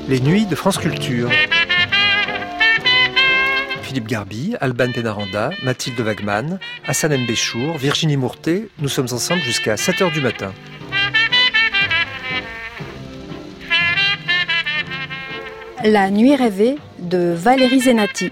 Les nuits de France Culture. Philippe Garbi, Alban Pénaranda, Mathilde Wagman, Hassan M. Béchour, Virginie Mourtet, nous sommes ensemble jusqu'à 7h du matin. La nuit rêvée de Valérie Zenati.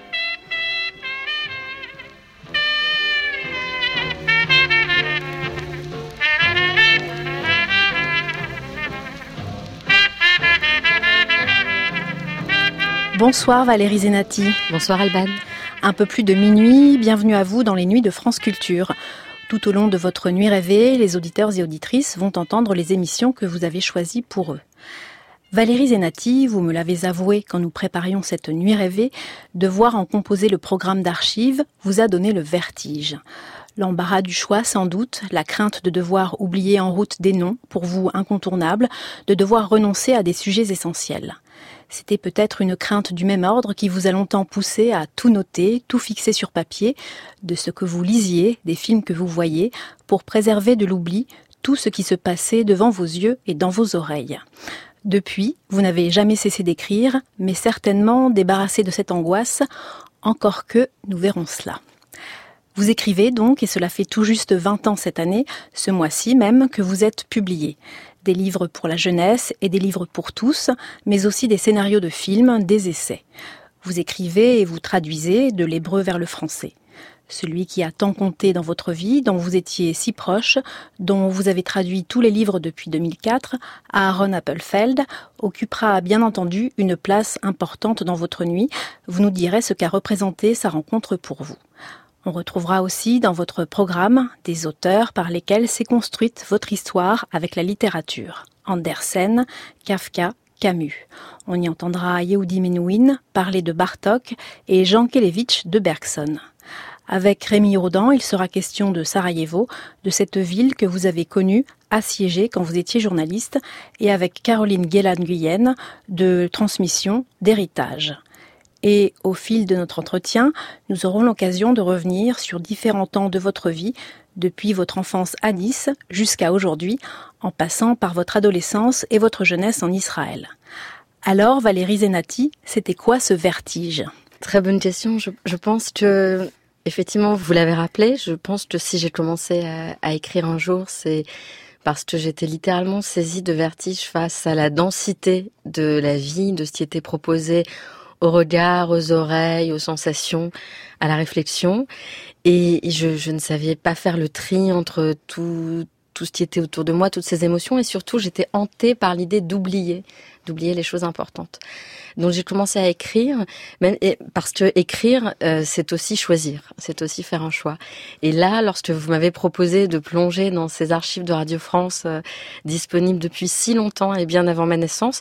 Bonsoir Valérie Zenati. Bonsoir Alban. Un peu plus de minuit, bienvenue à vous dans les nuits de France Culture. Tout au long de votre nuit rêvée, les auditeurs et auditrices vont entendre les émissions que vous avez choisies pour eux. Valérie Zenati, vous me l'avez avoué quand nous préparions cette nuit rêvée, devoir en composer le programme d'archives vous a donné le vertige. L'embarras du choix sans doute, la crainte de devoir oublier en route des noms, pour vous incontournables, de devoir renoncer à des sujets essentiels. C'était peut-être une crainte du même ordre qui vous a longtemps poussé à tout noter, tout fixer sur papier, de ce que vous lisiez, des films que vous voyez, pour préserver de l'oubli tout ce qui se passait devant vos yeux et dans vos oreilles. Depuis, vous n'avez jamais cessé d'écrire, mais certainement débarrassé de cette angoisse, encore que nous verrons cela. Vous écrivez donc, et cela fait tout juste 20 ans cette année, ce mois-ci même, que vous êtes publié. Des livres pour la jeunesse et des livres pour tous, mais aussi des scénarios de films, des essais. Vous écrivez et vous traduisez de l'hébreu vers le français. Celui qui a tant compté dans votre vie, dont vous étiez si proche, dont vous avez traduit tous les livres depuis 2004, Aaron Appelfeld, occupera bien entendu une place importante dans votre nuit. Vous nous direz ce qu'a représenté sa rencontre pour vous. On retrouvera aussi dans votre programme des auteurs par lesquels s'est construite votre histoire avec la littérature. Andersen, Kafka, Camus. On y entendra Yehudi Menuhin parler de Bartók et Jean Kelevitch de Bergson. Avec Rémi Audin, il sera question de Sarajevo, de cette ville que vous avez connue, assiégée quand vous étiez journaliste, et avec Caroline Guélan-Guyenne, de transmission, d'héritage. Et au fil de notre entretien, nous aurons l'occasion de revenir sur différents temps de votre vie, depuis votre enfance à Nice jusqu'à aujourd'hui, en passant par votre adolescence et votre jeunesse en Israël. Alors, Valérie Zenati, c'était quoi ce vertige ? Très bonne question. Je pense que, effectivement, vous l'avez rappelé, je pense que si j'ai commencé à écrire un jour, c'est parce que j'étais littéralement saisie de vertige face à la densité de la vie, de ce qui était proposé au regard, aux oreilles, aux sensations, à la réflexion. Et je ne savais pas faire le tri entre tout ce qui était autour de moi, toutes ces émotions. Et surtout, j'étais hantée par l'idée d'oublier les choses importantes. Donc j'ai commencé à écrire, parce que écrire, c'est aussi choisir, c'est aussi faire un choix. Et là, lorsque vous m'avez proposé de plonger dans ces archives de Radio France disponibles depuis si longtemps et bien avant ma naissance,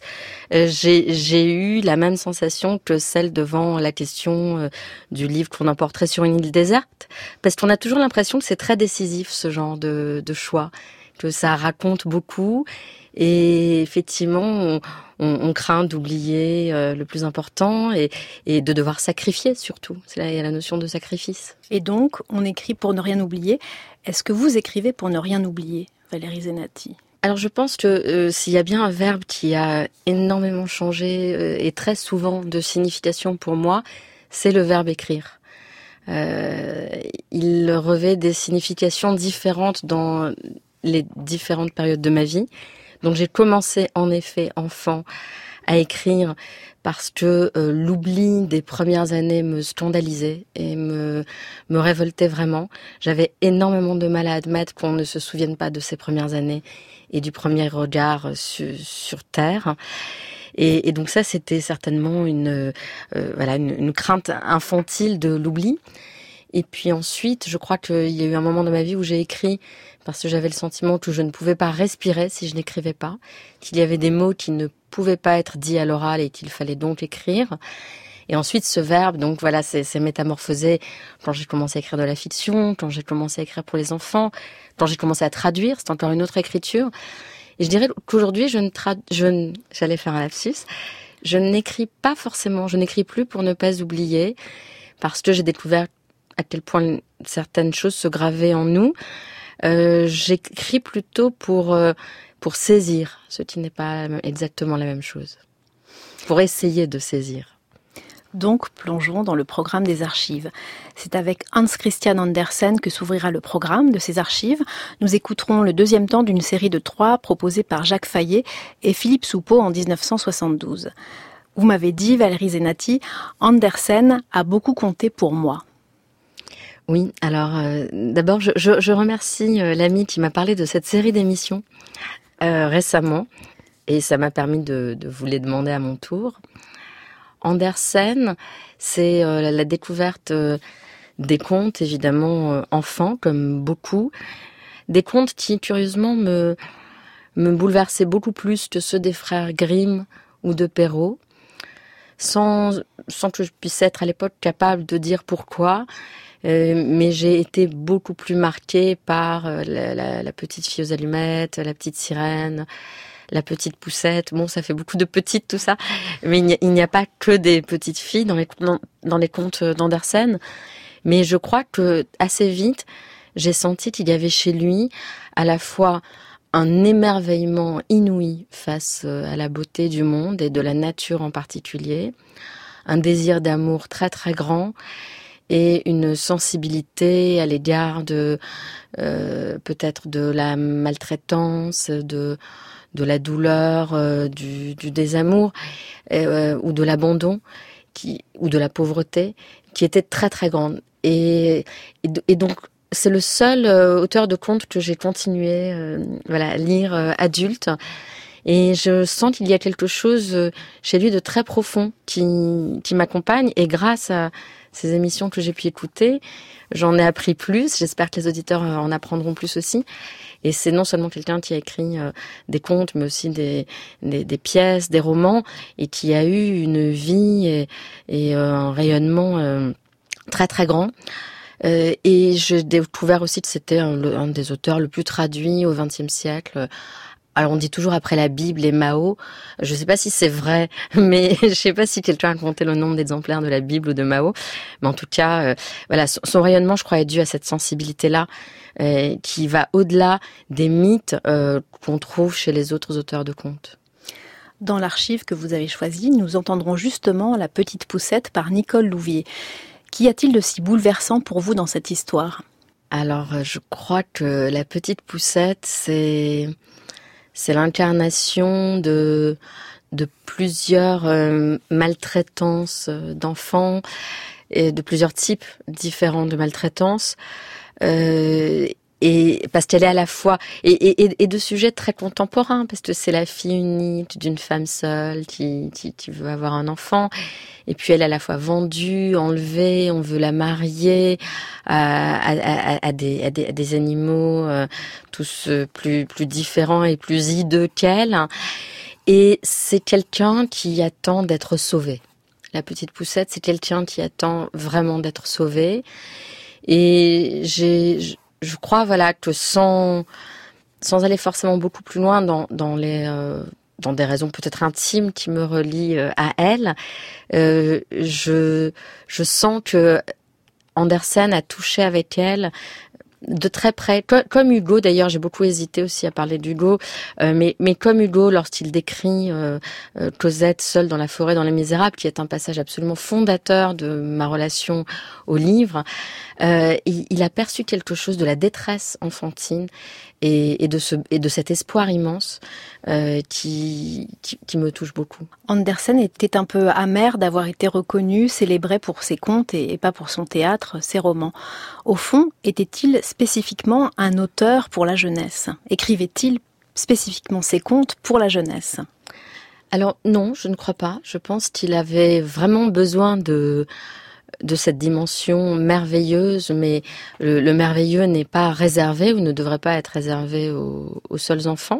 j'ai eu la même sensation que celle devant la question du livre qu'on emporterait sur une île déserte, parce qu'on a toujours l'impression que c'est très décisif ce genre de choix, que ça raconte beaucoup. Et effectivement, on craint d'oublier le plus important et de devoir sacrifier surtout. C'est là il y a la notion de sacrifice. Et donc, on écrit pour ne rien oublier. Est-ce que vous écrivez pour ne rien oublier, Valérie Zenati ? Alors je pense que s'il y a bien un verbe qui a énormément changé et très souvent de signification pour moi, c'est le verbe écrire. Il revêt des significations différentes dans les différentes périodes de ma vie. Donc j'ai commencé en effet enfant à écrire parce que l'oubli des premières années me scandalisait et me révoltait vraiment. J'avais énormément de mal à admettre qu'on ne se souvienne pas de ces premières années et du premier regard sur Terre. Et donc ça, c'était certainement une crainte infantile de l'oubli. Et puis ensuite, je crois qu'il y a eu un moment dans ma vie où j'ai écrit parce que j'avais le sentiment que je ne pouvais pas respirer si je n'écrivais pas, qu'il y avait des mots qui ne pouvaient pas être dits à l'oral et qu'il fallait donc écrire. Et ensuite, ce verbe, donc voilà, c'est métamorphosé quand j'ai commencé à écrire de la fiction, quand j'ai commencé à écrire pour les enfants, quand j'ai commencé à traduire, c'est encore une autre écriture. Et je dirais qu'aujourd'hui, j'allais faire un lapsus, je n'écris pas forcément, je n'écris plus pour ne pas oublier, parce que j'ai découvert à quel point certaines choses se gravaient en nous. J'écris plutôt pour saisir, ce qui n'est pas exactement la même chose. pour essayer de saisir. Donc, plongeons dans le programme des archives. C'est avec Hans Christian Andersen que s'ouvrira le programme de ces archives. Nous écouterons le deuxième temps d'une série de 3 proposée par Jacques Fayet et Philippe Soupeau en 1972. Vous m'avez dit, Valérie Zenati, Andersen a beaucoup compté pour moi. Oui, alors d'abord, je remercie l'ami qui m'a parlé de cette série d'émissions récemment, et ça m'a permis de vous les demander à mon tour. Andersen, c'est la découverte des contes, évidemment, enfants, comme beaucoup. Des contes qui, curieusement, me bouleversaient beaucoup plus que ceux des frères Grimm ou de Perrault, sans que je puisse être à l'époque capable de dire pourquoi. Mais j'ai été beaucoup plus marquée par la petite fille aux allumettes, la petite sirène, la petite poussette. Bon, ça fait beaucoup de petites, tout ça. Mais il n'y a pas que des petites filles dans les contes d'Andersen. Mais je crois que assez vite, j'ai senti qu'il y avait chez lui à la fois un émerveillement inouï face à la beauté du monde et de la nature en particulier, un désir d'amour très très grand et une sensibilité à l'égard de peut-être de la maltraitance, de la douleur, du désamour ou de l'abandon ou de la pauvreté qui était très très grande. Et donc c'est le seul auteur de contes que j'ai continué à lire adulte. Et je sens qu'il y a quelque chose chez lui de très profond qui m'accompagne. Et grâce à ces émissions que j'ai pu écouter, j'en ai appris plus. J'espère que les auditeurs en apprendront plus aussi. Et c'est non seulement quelqu'un qui a écrit des contes, mais aussi des pièces, des romans, et qui a eu une vie et un rayonnement très très grand. Et j'ai découvert aussi que c'était un des auteurs le plus traduit au XXe siècle. Alors on dit toujours après la Bible et Mao. Je ne sais pas si c'est vrai, mais je ne sais pas si quelqu'un a compté le nombre d'exemplaires de la Bible ou de Mao. Mais en tout cas, son rayonnement, je crois, est dû à cette sensibilité-là qui va au-delà des mythes qu'on trouve chez les autres auteurs de contes. Dans l'archive que vous avez choisie, nous entendrons justement La Petite Poussette par Nicole Louvier. Qu'y a-t-il de si bouleversant pour vous dans cette histoire ? Alors, je crois que La Petite Poussette, c'est l'incarnation de plusieurs maltraitances d'enfants et de plusieurs types différents de maltraitance. Et parce qu'elle est à la fois et de sujets très contemporains, parce que c'est la fille unique d'une femme seule qui veut avoir un enfant, et puis elle est à la fois vendue, enlevée, on veut la marier à des animaux tous plus différents et plus hideux qu'elle, et c'est quelqu'un qui attend d'être sauvé. La petite poussette, c'est quelqu'un qui attend vraiment d'être sauvé, et je crois que sans aller forcément beaucoup plus loin dans des raisons peut-être intimes qui me relient à elle, je sens que Andersen a touché avec elle de très près, comme Hugo d'ailleurs. J'ai beaucoup hésité aussi à parler d'Hugo, mais comme Hugo lorsqu'il décrit Cosette seule dans la forêt dans Les Misérables, qui est un passage absolument fondateur de ma relation au livre, il a perçu quelque chose de la détresse enfantine et de cet espoir immense qui me touche beaucoup. Andersen était un peu amer d'avoir été reconnu, célébré pour ses contes et pas pour son théâtre, ses romans. Au fond, était-il spécifiquement un auteur pour la jeunesse ? Écrivait-il spécifiquement ses contes pour la jeunesse ? Alors non, je ne crois pas. Je pense qu'il avait vraiment besoin de cette dimension merveilleuse, mais le merveilleux n'est pas réservé ou ne devrait pas être réservé aux seuls enfants.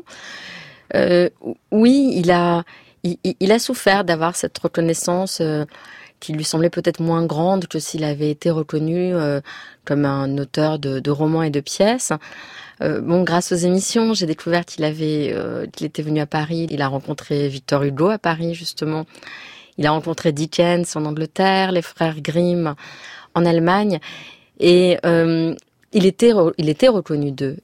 Oui, il a souffert d'avoir cette reconnaissance qui lui semblait peut-être moins grande que s'il avait été reconnu comme un auteur de romans et de pièces. Grâce aux émissions, j'ai découvert qu'il était venu à Paris. Il a rencontré Victor Hugo à Paris, justement. Il a rencontré Dickens en Angleterre, les frères Grimm en Allemagne, et il était reconnu d'eux.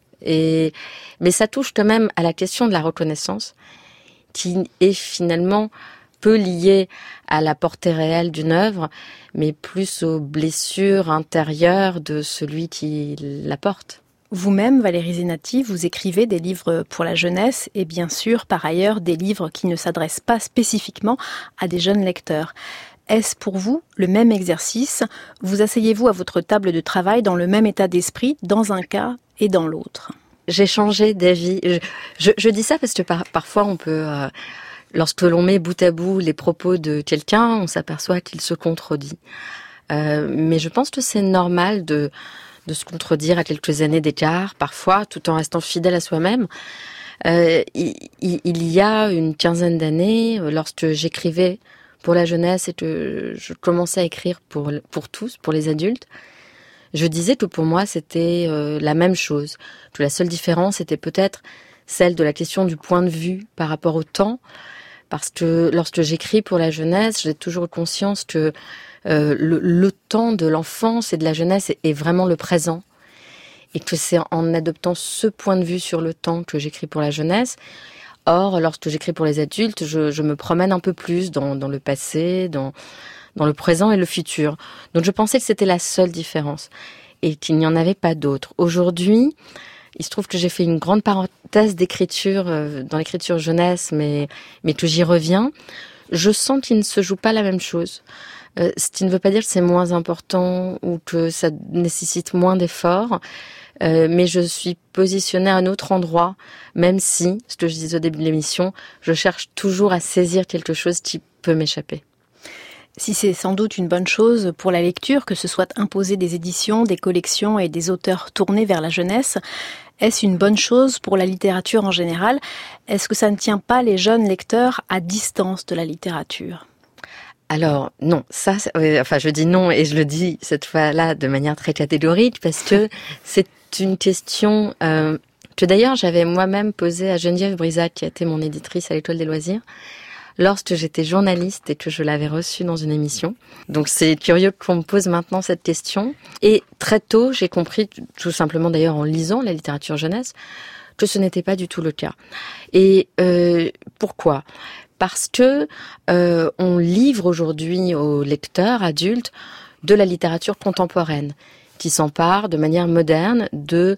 Mais ça touche quand même à la question de la reconnaissance, qui est finalement peu liées à la portée réelle d'une œuvre, mais plus aux blessures intérieures de celui qui la porte. Vous-même, Valérie Zenati, vous écrivez des livres pour la jeunesse et bien sûr, par ailleurs, des livres qui ne s'adressent pas spécifiquement à des jeunes lecteurs. Est-ce pour vous le même exercice ? Vous asseyez-vous à votre table de travail dans le même état d'esprit, dans un cas et dans l'autre ? J'ai changé d'avis. Je dis ça parce que parfois on peut, lorsque l'on met bout à bout les propos de quelqu'un, on s'aperçoit qu'il se contredit. Mais je pense que c'est normal de se contredire à quelques années d'écart, parfois, tout en restant fidèle à soi-même. Il y a une quinzaine d'années, lorsque j'écrivais pour la jeunesse et que je commençais à écrire pour tous, pour les adultes, je disais que pour moi c'était la même chose, que la seule différence était peut-être celle de la question du point de vue par rapport au temps, parce que lorsque j'écris pour la jeunesse, j'ai toujours conscience que le temps de l'enfance et de la jeunesse est vraiment le présent, et que c'est en adoptant ce point de vue sur le temps que j'écris pour la jeunesse. Or, lorsque j'écris pour les adultes, je me promène un peu plus dans le passé, dans le présent et le futur. Donc je pensais que c'était la seule différence et qu'il n'y en avait pas d'autre. Aujourd'hui, il se trouve que j'ai fait une grande parenthèse d'écriture dans l'écriture jeunesse, mais que j'y reviens. Je sens qu'il ne se joue pas la même chose. Ce qui ne veut pas dire que c'est moins important ou que ça nécessite moins d'efforts. Mais je suis positionnée à un autre endroit, même si, ce que je disais au début de l'émission, je cherche toujours à saisir quelque chose qui peut m'échapper. Si c'est sans doute une bonne chose pour la lecture, que ce soit imposer des éditions, des collections et des auteurs tournés vers la jeunesse, est-ce une bonne chose pour la littérature en général ? Est-ce que ça ne tient pas les jeunes lecteurs à distance de la littérature ? Alors, non, je dis non et je le dis cette fois-là de manière très catégorique parce que c'est une question que d'ailleurs j'avais moi-même posée à Geneviève Brisac, qui a été mon éditrice à l'École des loisirs, lorsque j'étais journaliste et que je l'avais reçue dans une émission. Donc c'est curieux qu'on me pose maintenant cette question. Et très tôt, j'ai compris, tout simplement d'ailleurs en lisant la littérature jeunesse, que ce n'était pas du tout le cas. Et pourquoi ? Parce que on livre aujourd'hui aux lecteurs adultes de la littérature contemporaine, qui s'empare de manière moderne de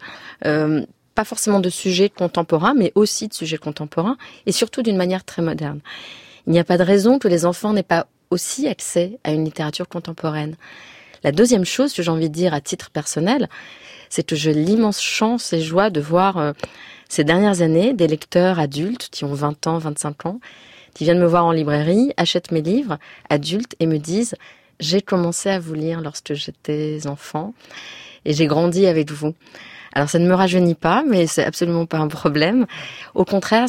pas forcément de sujets contemporains, mais aussi de sujets contemporains, et surtout d'une manière très moderne. Il n'y a pas de raison que les enfants n'aient pas aussi accès à une littérature contemporaine. La deuxième chose que j'ai envie de dire à titre personnel, c'est que j'ai l'immense chance et joie de voir ces dernières années des lecteurs adultes qui ont 20 ans, 25 ans, qui viennent me voir en librairie, achètent mes livres adultes et me disent « J'ai commencé à vous lire lorsque j'étais enfant et j'ai grandi avec vous ». Alors ça ne me rajeunit pas, mais c'est absolument pas un problème. Au contraire,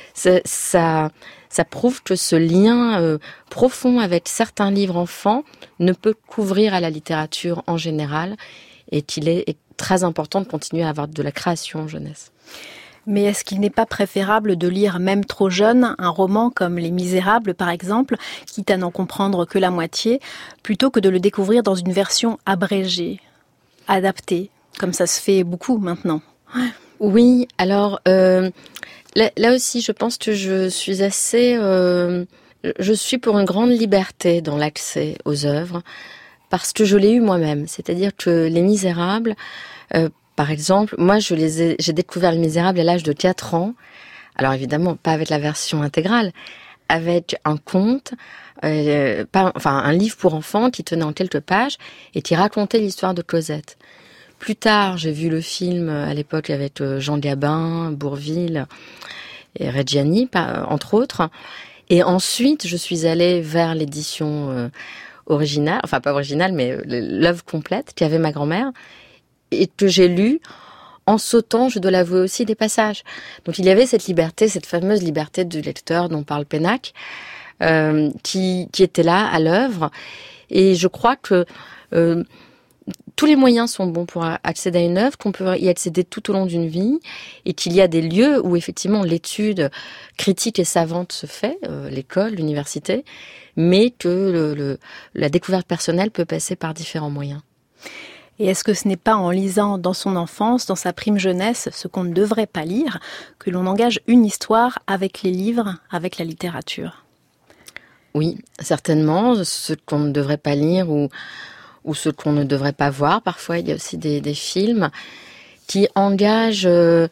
ça prouve que ce lien profond avec certains livres enfants ne peut qu'ouvrir à la littérature en général et qu'il est très important de continuer à avoir de la création en jeunesse. Mais est-ce qu'il n'est pas préférable de lire, même trop jeune, un roman comme Les Misérables, par exemple, quitte à n'en comprendre que la moitié, plutôt que de le découvrir dans une version abrégée, adaptée, comme ça se fait beaucoup maintenant ? Oui, alors là aussi, je pense que je suis assez... je suis pour une grande liberté dans l'accès aux œuvres, parce que je l'ai eu moi-même. C'est-à-dire que Les Misérables... par exemple, moi, j'ai découvert Les Misérables à l'âge de 4 ans. Alors évidemment, pas avec la version intégrale, avec un conte, un livre pour enfants qui tenait en quelques pages et qui racontait l'histoire de Cosette. Plus tard, j'ai vu le film à l'époque avec Jean Gabin, Bourvil et Reggiani, entre autres. Et ensuite, je suis allée vers l'édition originale, enfin pas originale, mais l'œuvre complète qu'avait ma grand-mère, et que j'ai lu en sautant, je dois l'avouer aussi, des passages. Donc il y avait cette liberté, cette fameuse liberté du lecteur dont parle Pénac, qui était là à l'œuvre. Et je crois que tous les moyens sont bons pour accéder à une œuvre, qu'on peut y accéder tout au long d'une vie, et qu'il y a des lieux où effectivement l'étude critique et savante se fait, l'école, l'université, mais que la découverte personnelle peut passer par différents moyens. Et est-ce que ce n'est pas en lisant dans son enfance, dans sa prime jeunesse, ce qu'on ne devrait pas lire, que l'on engage une histoire avec les livres, avec la littérature ? Oui, certainement, ce qu'on ne devrait pas lire ou ce qu'on ne devrait pas voir. Parfois, il y a aussi des films qui engagent...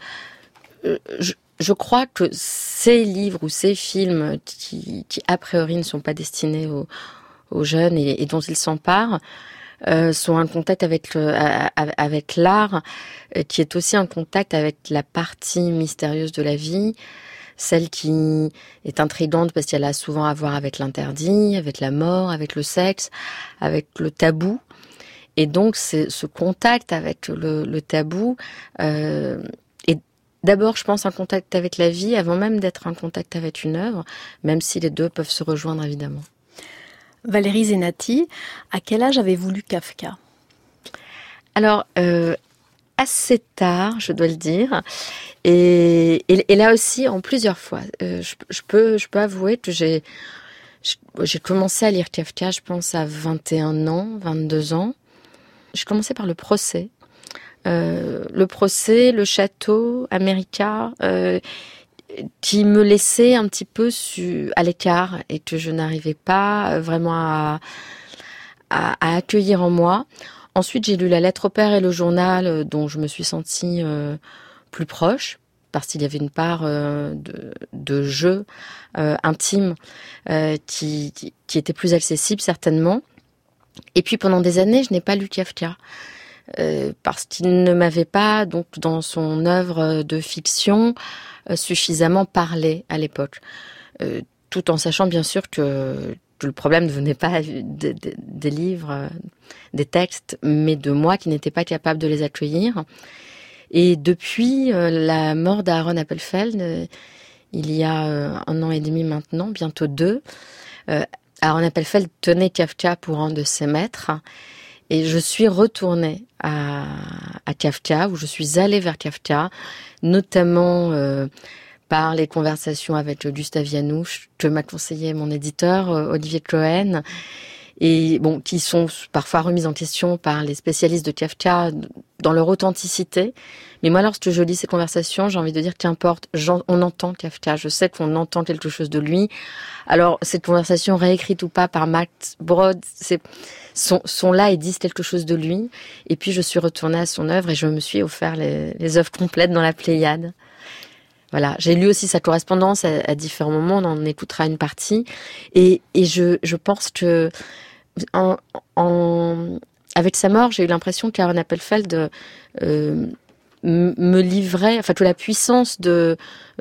je crois que ces livres ou ces films qui a priori ne sont pas destinés aux jeunes et dont ils s'emparent, sont en contact avec l'art, qui est aussi en contact avec la partie mystérieuse de la vie, celle qui est intrigante parce qu'elle a souvent à voir avec l'interdit, avec la mort, avec le sexe, avec le tabou. Et donc, c'est ce contact avec le tabou est d'abord, je pense, un contact avec la vie avant même d'être un contact avec une œuvre, même si les deux peuvent se rejoindre évidemment. Valérie Zenati, à quel âge avez-vous lu Kafka ? Alors, assez tard, je dois le dire. Et là aussi, en plusieurs fois. Je peux avouer que j'ai commencé à lire Kafka, je pense, à 21 ans, 22 ans. J'ai commencé par le procès. Le château, America, qui me laissait un petit peu à l'écart et que je n'arrivais pas vraiment à accueillir en moi. Ensuite, j'ai lu La lettre au père et le journal, dont je me suis sentie plus proche, parce qu'il y avait une part de jeu intime qui était plus accessible, certainement. Et puis, pendant des années, je n'ai pas lu Kafka. Parce qu'il ne m'avait pas, donc, dans son œuvre de fiction, suffisamment parlé à l'époque. Tout en sachant, bien sûr, que le problème ne venait pas des livres, des textes, mais de moi qui n'étais pas capable de les accueillir. Et depuis la mort d'Aaron Appelfeld, il y a 1 an et demi maintenant, bientôt 2, Aaron Appelfeld tenait Kafka pour un de ses maîtres. Et je suis retournée à Kafka, où je suis allée vers Kafka, notamment par les conversations avec Gustav Janouch, que m'a conseillé mon éditeur, Olivier Cohen, et bon, qui sont parfois remises en question par les spécialistes de Kafka dans leur authenticité. Mais moi, lorsque je lis ces conversations, j'ai envie de dire qu'importe, on entend Kafka, je sais qu'on entend quelque chose de lui. Alors, cette conversation réécrite ou pas par Max Brod, sont là et disent quelque chose de lui. Et puis, je suis retournée à son œuvre et je me suis offert les œuvres complètes dans la Pléiade. Voilà. J'ai lu aussi sa correspondance à différents moments. On en écoutera une partie. Et je pense que, avec sa mort, j'ai eu l'impression qu'Aaron Appelfeld me livrait, enfin, que la puissance de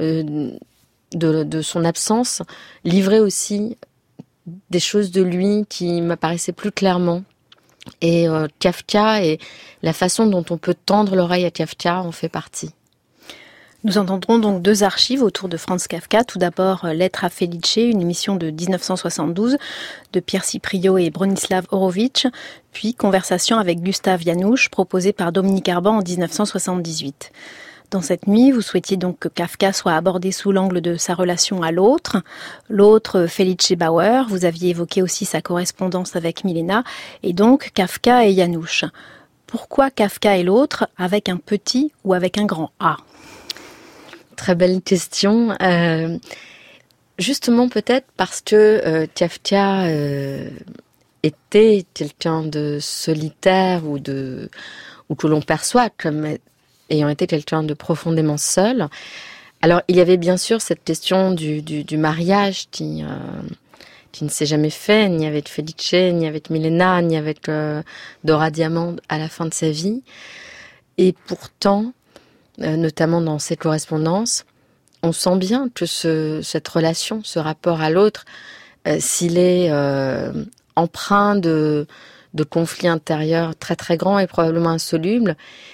son absence livrait aussi des choses de lui qui m'apparaissaient plus clairement. Et Kafka et la façon dont on peut tendre l'oreille à Kafka en fait partie. Nous entendrons donc 2 archives autour de Franz Kafka. Tout d'abord, Lettre à Felice, une émission de 1972 de Pierre Cipriot et Bronislav Horowitz, puis Conversation avec Gustav Janouch, proposée par Dominique Arban en 1978. Dans cette nuit, vous souhaitiez donc que Kafka soit abordé sous l'angle de sa relation à l'autre, Felice Bauer. Vous aviez évoqué aussi sa correspondance avec Milena, et donc Kafka et Janouch. Pourquoi Kafka et l'autre, avec un petit ou avec un grand A ? Très belle question. Justement, peut-être parce que Kafka était quelqu'un de solitaire ou que l'on perçoit comme ayant été quelqu'un de profondément seul. Alors, il y avait bien sûr cette question du mariage qui ne s'est jamais fait, ni avec Felice, ni avec Milena, ni avec Dora Diamant à la fin de sa vie. Et pourtant, notamment dans ses correspondances, on sent bien que cette relation, ce rapport à l'autre, s'il est empreint de conflits intérieurs très très grands et probablement insolubles,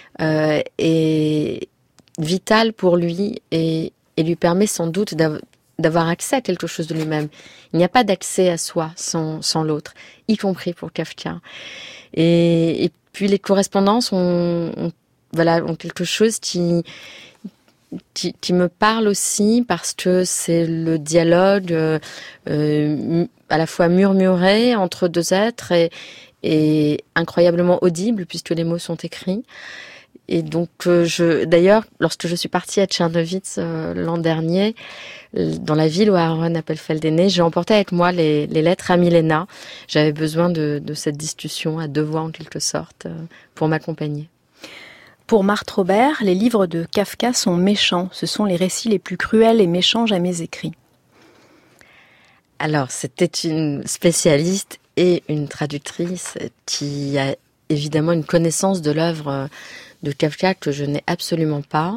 est vital pour lui et lui permet sans doute d'avoir accès à quelque chose de lui-même. Il n'y a pas d'accès à soi sans l'autre, y compris pour Kafka. Et puis les correspondances ont quelque chose qui me parle aussi parce que c'est le dialogue à la fois murmuré entre 2 êtres et incroyablement audible puisque les mots sont écrits. donc, d'ailleurs, lorsque je suis partie à Tchernowitz l'an dernier, dans la ville où Aaron Appelfeld est né, j'ai emporté avec moi les lettres à Milena. J'avais besoin de cette discussion à deux voix en quelque sorte pour m'accompagner. Pour Marthe Robert, les livres de Kafka sont méchants. Ce sont les récits les plus cruels et méchants jamais écrits. Alors, c'était une spécialiste et une traductrice qui a évidemment une connaissance de l'œuvre de Kafka que je n'ai absolument pas.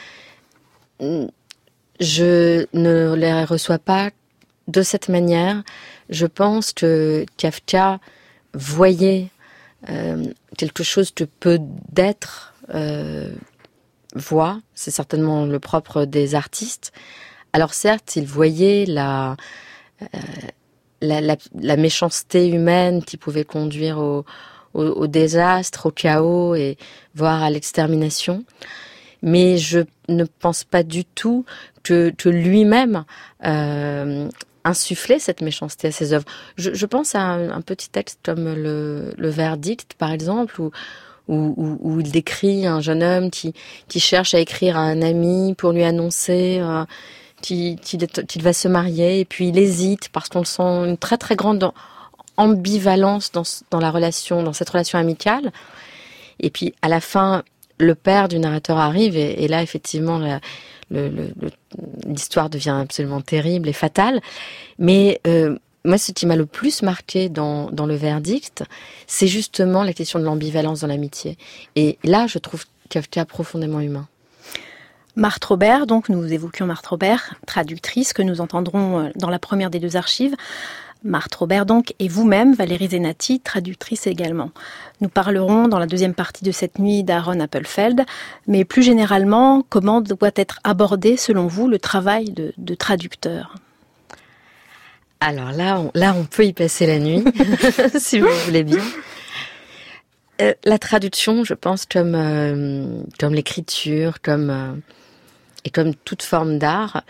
Je ne les reçois pas de cette manière. Je pense que Kafka voyait quelque chose que peu d'êtres voient. C'est certainement le propre des artistes. Alors certes, il voyait la méchanceté humaine qui pouvait conduire au désastre, au chaos et voire à l'extermination. Mais je ne pense pas du tout que lui-même insufflait cette méchanceté à ses œuvres. Je pense à un petit texte comme le Verdict, par exemple, où il décrit un jeune homme qui cherche à écrire à un ami pour lui annoncer qu'il va se marier, et puis il hésite parce qu'on sent une très très grande ambivalence dans la relation, dans cette relation amicale. Et puis à la fin, le père du narrateur arrive et là effectivement l'histoire devient absolument terrible et fatale. Mais moi, ce qui m'a le plus marqué dans le Verdict, c'est justement la question de l'ambivalence dans l'amitié. Et là, je trouve Kafka profondément humain. Marthe Robert, donc nous évoquions Marthe Robert, traductrice, que nous entendrons dans la première des deux archives. Marthe Robert donc, et vous-même, Valérie Zenati, traductrice également. Nous parlerons dans la deuxième partie de cette nuit d'Aaron Appelfeld, mais plus généralement, comment doit être abordé, selon vous, le travail de traducteur ? Alors là, on peut y passer la nuit, si vous voulez bien. La traduction, je pense, comme l'écriture, et comme toute forme d'art,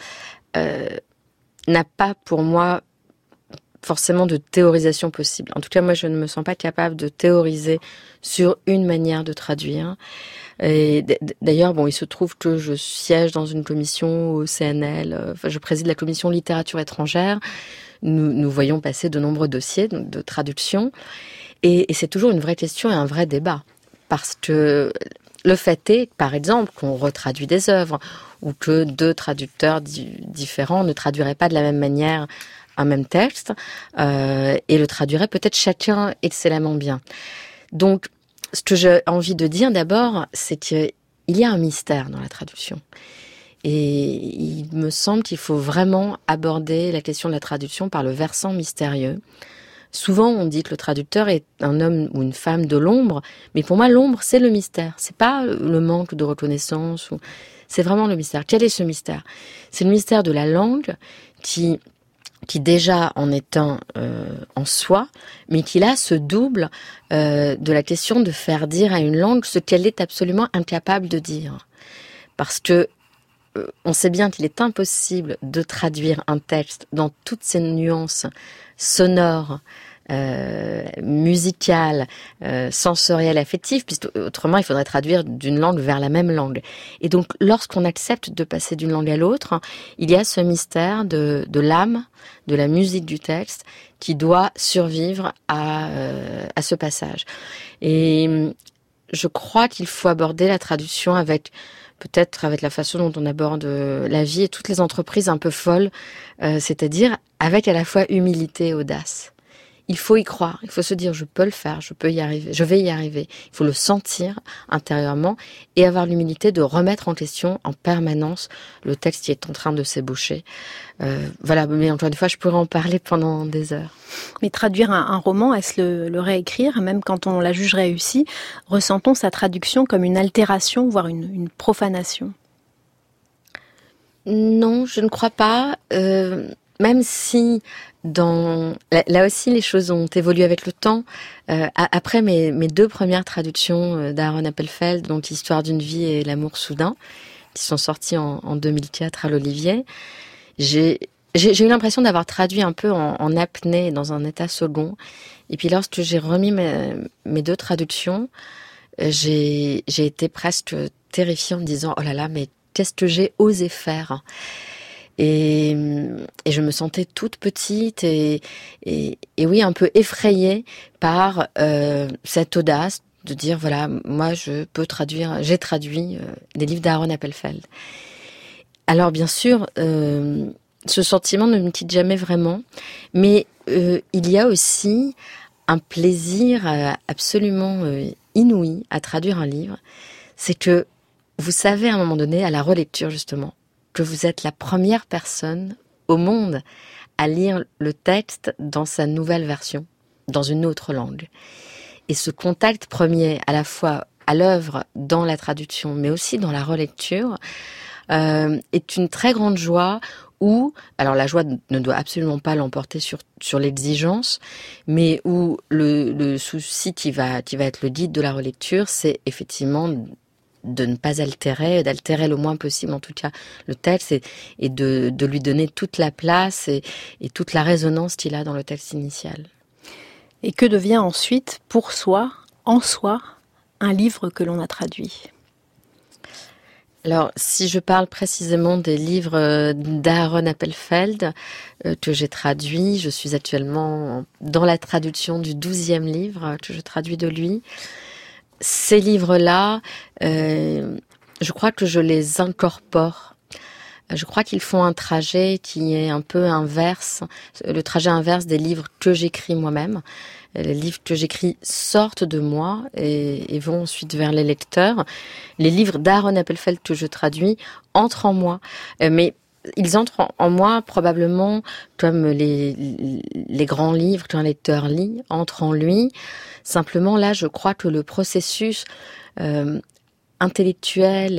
n'a pas pour moi forcément de théorisation possible. En tout cas, moi, je ne me sens pas capable de théoriser sur une manière de traduire. Et d'ailleurs, il se trouve que je siège dans une commission au CNL, je préside la commission littérature étrangère. Nous voyons passer de nombreux dossiers de traduction. Et c'est toujours une vraie question et un vrai débat. Parce que le fait est, par exemple, qu'on retraduit des œuvres ou que deux traducteurs différents ne traduiraient pas de la même manière un même texte et le traduiraient peut-être chacun excellemment bien. Donc, ce que j'ai envie de dire d'abord, c'est qu'il y a un mystère dans la traduction. Et il me semble qu'il faut vraiment aborder la question de la traduction par le versant mystérieux. Souvent, on dit que le traducteur est un homme ou une femme de l'ombre, mais pour moi, l'ombre, c'est le mystère. C'est pas le manque de reconnaissance, c'est vraiment le mystère. Quel est ce mystère ? C'est le mystère de la langue qui déjà en est un en soi, mais qui là se double de la question de faire dire à une langue ce qu'elle est absolument incapable de dire. Parce que on sait bien qu'il est impossible de traduire un texte dans toutes ses nuances sonores, musicales, sensorielles, affectives, puisque autrement il faudrait traduire d'une langue vers la même langue. Et donc lorsqu'on accepte de passer d'une langue à l'autre, il y a ce mystère de l'âme, de la musique du texte qui doit survivre à ce passage. Et je crois qu'il faut aborder la traduction peut-être avec la façon dont on aborde la vie et toutes les entreprises un peu folles, c'est-à-dire avec à la fois humilité et audace. Il faut y croire, il faut se dire je peux le faire, je peux y arriver, je vais y arriver. Il faut le sentir intérieurement et avoir l'humilité de remettre en question en permanence le texte qui est en train de s'ébaucher. Voilà, mais encore une fois, je pourrais en parler pendant des heures. Mais traduire un roman, est-ce le réécrire, même quand on la juge réussie, ressent-on sa traduction comme une altération, voire une profanation ? Non, je ne crois pas. Même si là aussi les choses ont évolué avec le temps. Après mes deux premières traductions d'Aaron Appelfeld, donc Histoire d'une vie et L'amour soudain, qui sont sorties en 2004 à l'Olivier, j'ai eu l'impression d'avoir traduit un peu en apnée, dans un état second. Et puis lorsque j'ai remis mes deux traductions, j'ai été presque terrifiée en me disant « Oh là là, mais qu'est-ce que j'ai osé faire ?» Et je me sentais toute petite et oui, un peu effrayée par cette audace de dire voilà, moi j'ai traduit des livres d'Aaron Appelfeld. Alors bien sûr, ce sentiment ne me quitte jamais vraiment, mais il y a aussi un plaisir absolument inouï à traduire un livre. C'est que vous savez à un moment donné, à la relecture justement, que vous êtes la première personne au monde à lire le texte dans sa nouvelle version, dans une autre langue. Et ce contact premier, à la fois à l'œuvre, dans la traduction, mais aussi dans la relecture, est une très grande joie où, alors la joie ne doit absolument pas l'emporter sur l'exigence, mais où le souci qui va être le guide de la relecture, c'est effectivement de ne pas d'altérer le moins possible en tout cas le texte et de lui donner toute la place et toute la résonance qu'il a dans le texte initial. Et que devient ensuite, pour soi, en soi, un livre que l'on a traduit ? Alors, si je parle précisément des livres d'Aaron Appelfeld que j'ai traduits, je suis actuellement dans la traduction du 12e livre que je traduis de lui. Ces livres-là, je crois que je les incorpore. Je crois qu'ils font un trajet qui est un peu inverse, le trajet inverse des livres que j'écris moi-même. Les livres que j'écris sortent de moi et vont ensuite vers les lecteurs. Les livres d'Aaron Appelfeld que je traduis entrent en moi, mais ils entrent en moi probablement comme les grands livres qu'un lecteur lit, entrent en lui. Simplement là, je crois que le processus intellectuel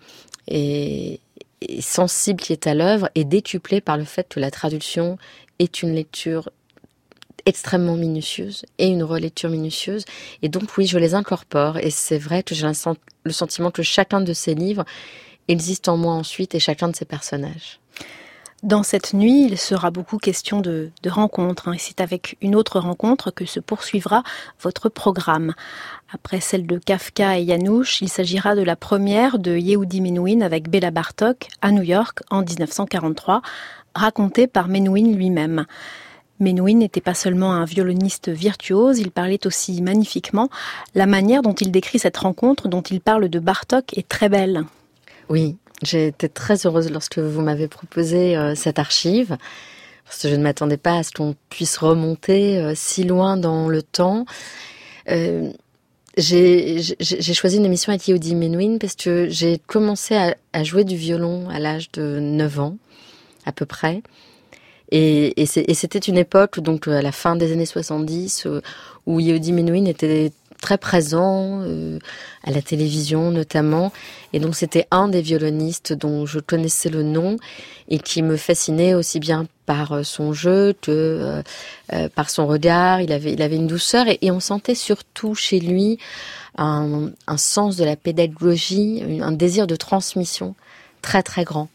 et sensible qui est à l'œuvre est décuplé par le fait que la traduction est une lecture extrêmement minutieuse et une relecture minutieuse. Et donc oui, je les incorpore et c'est vrai que j'ai le sentiment que chacun de ces livres existe en moi ensuite et chacun de ces personnages. Dans cette nuit, il sera beaucoup question de rencontres. Et c'est avec une autre rencontre que se poursuivra votre programme. Après celle de Kafka et Janouch, il s'agira de la première de Yehudi Menuhin avec Béla Bartók à New York en 1943, racontée par Menuhin lui-même. Menuhin n'était pas seulement un violoniste virtuose, il parlait aussi magnifiquement. La manière dont il décrit cette rencontre, dont il parle de Bartók, est très belle. Oui, j'ai été très heureuse lorsque vous m'avez proposé cette archive, parce que je ne m'attendais pas à ce qu'on puisse remonter si loin dans le temps. J'ai choisi une émission avec Yehudi Menuhin parce que j'ai commencé à jouer du violon à l'âge de 9 ans, à peu près. Et c'était une époque, donc à la fin des années 70, où Yehudi Menuhin était très présent, à la télévision notamment. Et donc c'était un des violonistes dont je connaissais le nom et qui me fascinait aussi bien par son jeu que par son regard. Il avait une douceur et on sentait surtout chez lui un sens de la pédagogie, un désir de transmission très très grand.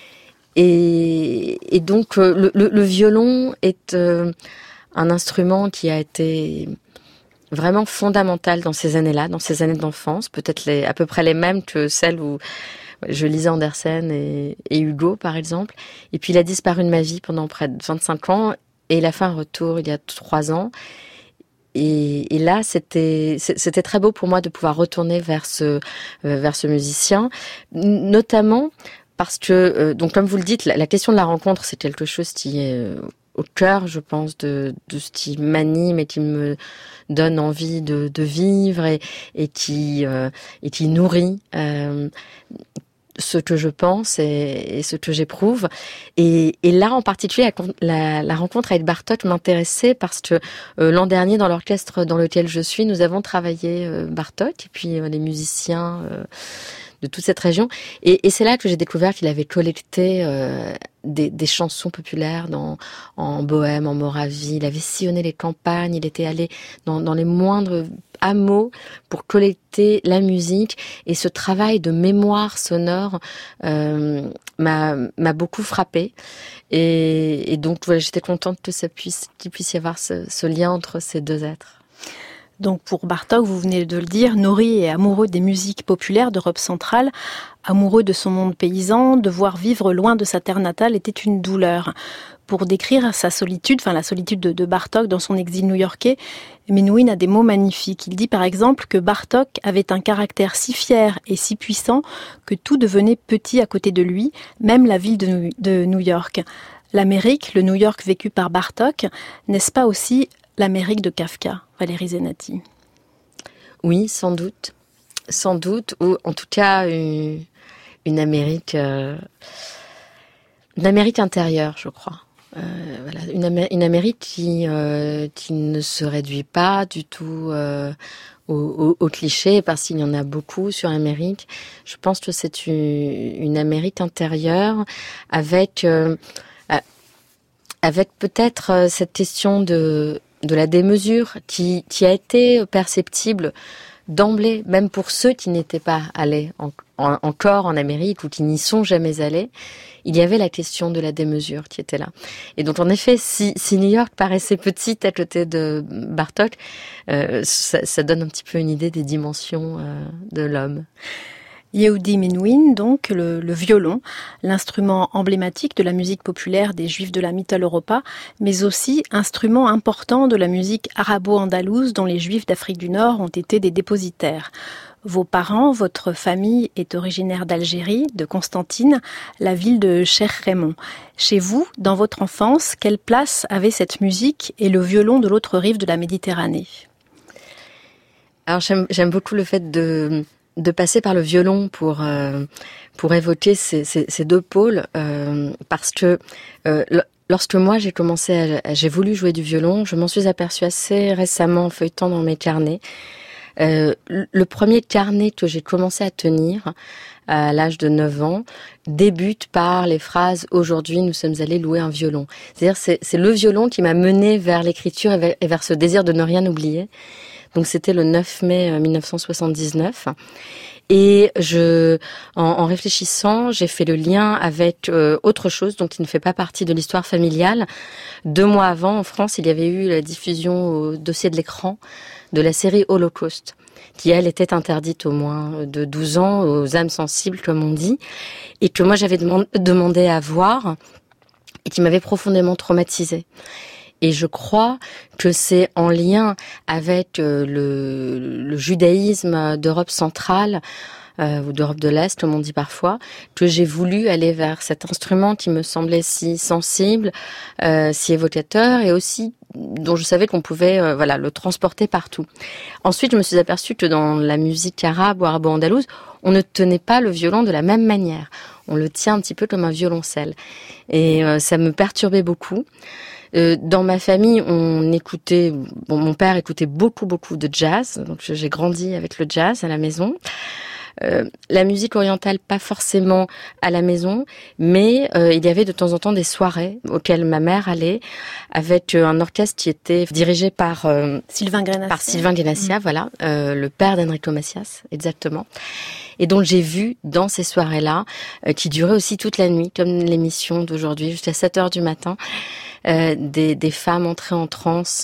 Et donc le violon est un instrument qui a été vraiment fondamental dans ces années-là, dans ces années d'enfance, peut-être à peu près les mêmes que celles où je lisais Andersen et Hugo par exemple. Et puis il a disparu de ma vie pendant près de 25 ans et il a fait un retour il y a 3 ans. Et là, c'était très beau pour moi de pouvoir retourner vers ce musicien, notamment parce que, donc comme vous le dites, la question de la rencontre, c'est quelque chose qui est au cœur, je pense, de ce qui m'anime et qui me donne envie de vivre et qui nourrit ce que je pense et ce que j'éprouve. Et là, en particulier, la rencontre avec Bartók m'intéressait parce que l'an dernier, dans l'orchestre dans lequel je suis, nous avons travaillé Bartók et puis les musiciens de toute cette région. Et c'est là que j'ai découvert qu'il avait collecté des chansons populaires en Bohème, en Moravie. Il avait sillonné les campagnes, il était allé dans les moindres hameaux pour collecter la musique. Et ce travail de mémoire sonore m'a beaucoup frappée. Et donc voilà, j'étais contente que qu'il puisse y avoir ce lien entre ces deux êtres. Donc pour Bartók, vous venez de le dire, nourri et amoureux des musiques populaires d'Europe centrale, amoureux de son monde paysan, devoir vivre loin de sa terre natale était une douleur. Pour décrire sa solitude, la solitude de Bartók dans son exil new-yorkais, Menuhin a des mots magnifiques. Il dit par exemple que Bartók avait un caractère si fier et si puissant que tout devenait petit à côté de lui, même la ville de New York. L'Amérique, le New York vécu par Bartók, n'est-ce pas aussi l'Amérique de Kafka, Valérie Zenati? Oui, sans doute, ou en tout cas une Amérique intérieure, je crois. Une Amérique qui ne se réduit pas du tout aux clichés, parce qu'il y en a beaucoup sur l'Amérique. Je pense que c'est une Amérique intérieure avec peut-être cette question de la démesure qui a été perceptible d'emblée, même pour ceux qui n'étaient pas allés encore en Amérique ou qui n'y sont jamais allés. Il y avait la question de la démesure qui était là. Et donc, en effet, si New York paraissait petite à côté de Bartók, ça donne un petit peu une idée des dimensions de l'homme. Yehudi Menuhin, donc le violon, l'instrument emblématique de la musique populaire des Juifs de la Mitteleuropa, mais aussi instrument important de la musique arabo-andalouse dont les Juifs d'Afrique du Nord ont été des dépositaires. Vos parents, votre famille est originaire d'Algérie, de Constantine, la ville de Cheikh Raymond. Chez vous, dans votre enfance, quelle place avait cette musique et le violon de l'autre rive de la Méditerranée? Alors j'aime beaucoup le fait de passer par le violon pour évoquer ces deux pôles, parce que lorsque moi j'ai voulu jouer du violon, je m'en suis aperçue assez récemment en feuilletant dans mes carnets. Le premier carnet que j'ai commencé à tenir à l'âge de 9 ans débute par les phrases « Aujourd'hui, nous sommes allés louer un violon ». C'est-à-dire c'est le violon qui m'a menée vers l'écriture et vers ce désir de ne rien oublier. Donc c'était le 9 mai 1979. Et en réfléchissant, j'ai fait le lien avec autre chose, donc qui ne fait pas partie de l'histoire familiale. 2 mois avant, en France, il y avait eu la diffusion au dossier de l'écran de la série Holocauste, qui, elle, était interdite au moins de 12 ans aux âmes sensibles, comme on dit, et que moi j'avais demandé à voir, et qui m'avait profondément traumatisée. Et je crois que c'est en lien avec le judaïsme d'Europe centrale, ou d'Europe de l'Est, comme on dit parfois, que j'ai voulu aller vers cet instrument qui me semblait si sensible, si évocateur, et aussi dont je savais qu'on pouvait le transporter partout. Ensuite, je me suis aperçue que dans la musique arabe ou arabo-andalouse, on ne tenait pas le violon de la même manière. On le tient un petit peu comme un violoncelle. Et ça me perturbait beaucoup. Dans ma famille, mon père écoutait beaucoup de jazz, donc j'ai grandi avec le jazz à la maison. La musique orientale, pas forcément à la maison, mais il y avait de temps en temps des soirées auxquelles ma mère allait avec un orchestre qui était dirigé par Sylvain Guénassia, voilà, le père d'Enrico Macias, exactement. Et donc j'ai vu dans ces soirées-là, qui duraient aussi toute la nuit, comme l'émission d'aujourd'hui, jusqu'à 7h du matin, des femmes entrées en transe,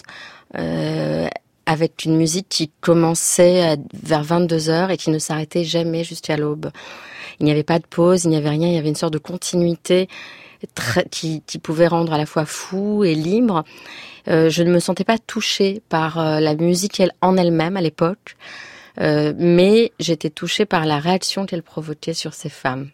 avec une musique qui commençait vers 22h et qui ne s'arrêtait jamais jusqu'à l'aube. Il n'y avait pas de pause, il n'y avait rien, il y avait une sorte de continuité qui pouvait rendre à la fois fou et libre. Je ne me sentais pas touchée par la musique en elle-même à l'époque, mais j'étais touchée par la réaction qu'elle provoquait sur ces femmes.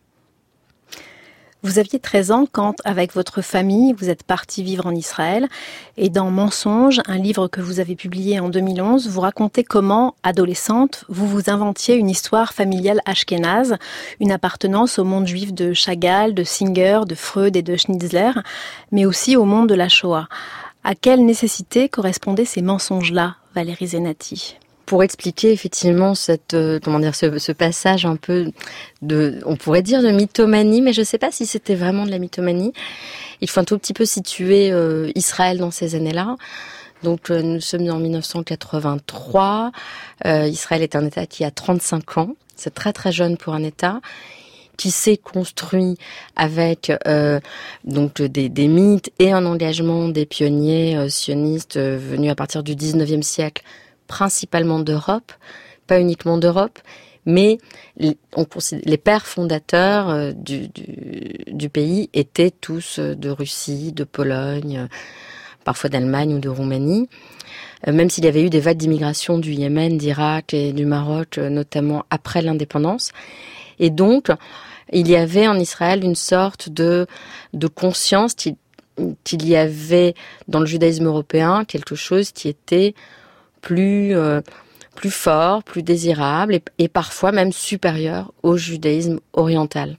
Vous aviez 13 ans quand, avec votre famille, vous êtes partis vivre en Israël. Et dans Mensonges, un livre que vous avez publié en 2011, vous racontez comment, adolescente, vous vous inventiez une histoire familiale ashkénaze, une appartenance au monde juif de Chagall, de Singer, de Freud et de Schnitzler, mais aussi au monde de la Shoah. À quelle nécessité correspondaient ces mensonges-là, Valérie Zenati ? Pour expliquer effectivement ce passage un peu on pourrait dire de mythomanie, mais je ne sais pas si c'était vraiment de la mythomanie. Il faut un tout petit peu situer Israël dans ces années-là. Donc nous sommes en 1983. Israël est un État qui a 35 ans. C'est très très jeune pour un État qui s'est construit avec donc des mythes et un engagement des pionniers sionistes venus à partir du 19e siècle principalement d'Europe, pas uniquement d'Europe, mais les pères fondateurs du pays étaient tous de Russie, de Pologne, parfois d'Allemagne ou de Roumanie. Même s'il y avait eu des vagues d'immigration du Yémen, d'Irak et du Maroc, notamment après l'indépendance. Et donc, il y avait en Israël une sorte de conscience qu'il y avait dans le judaïsme européen quelque chose qui était plus fort, plus désirable et parfois même supérieur au judaïsme oriental.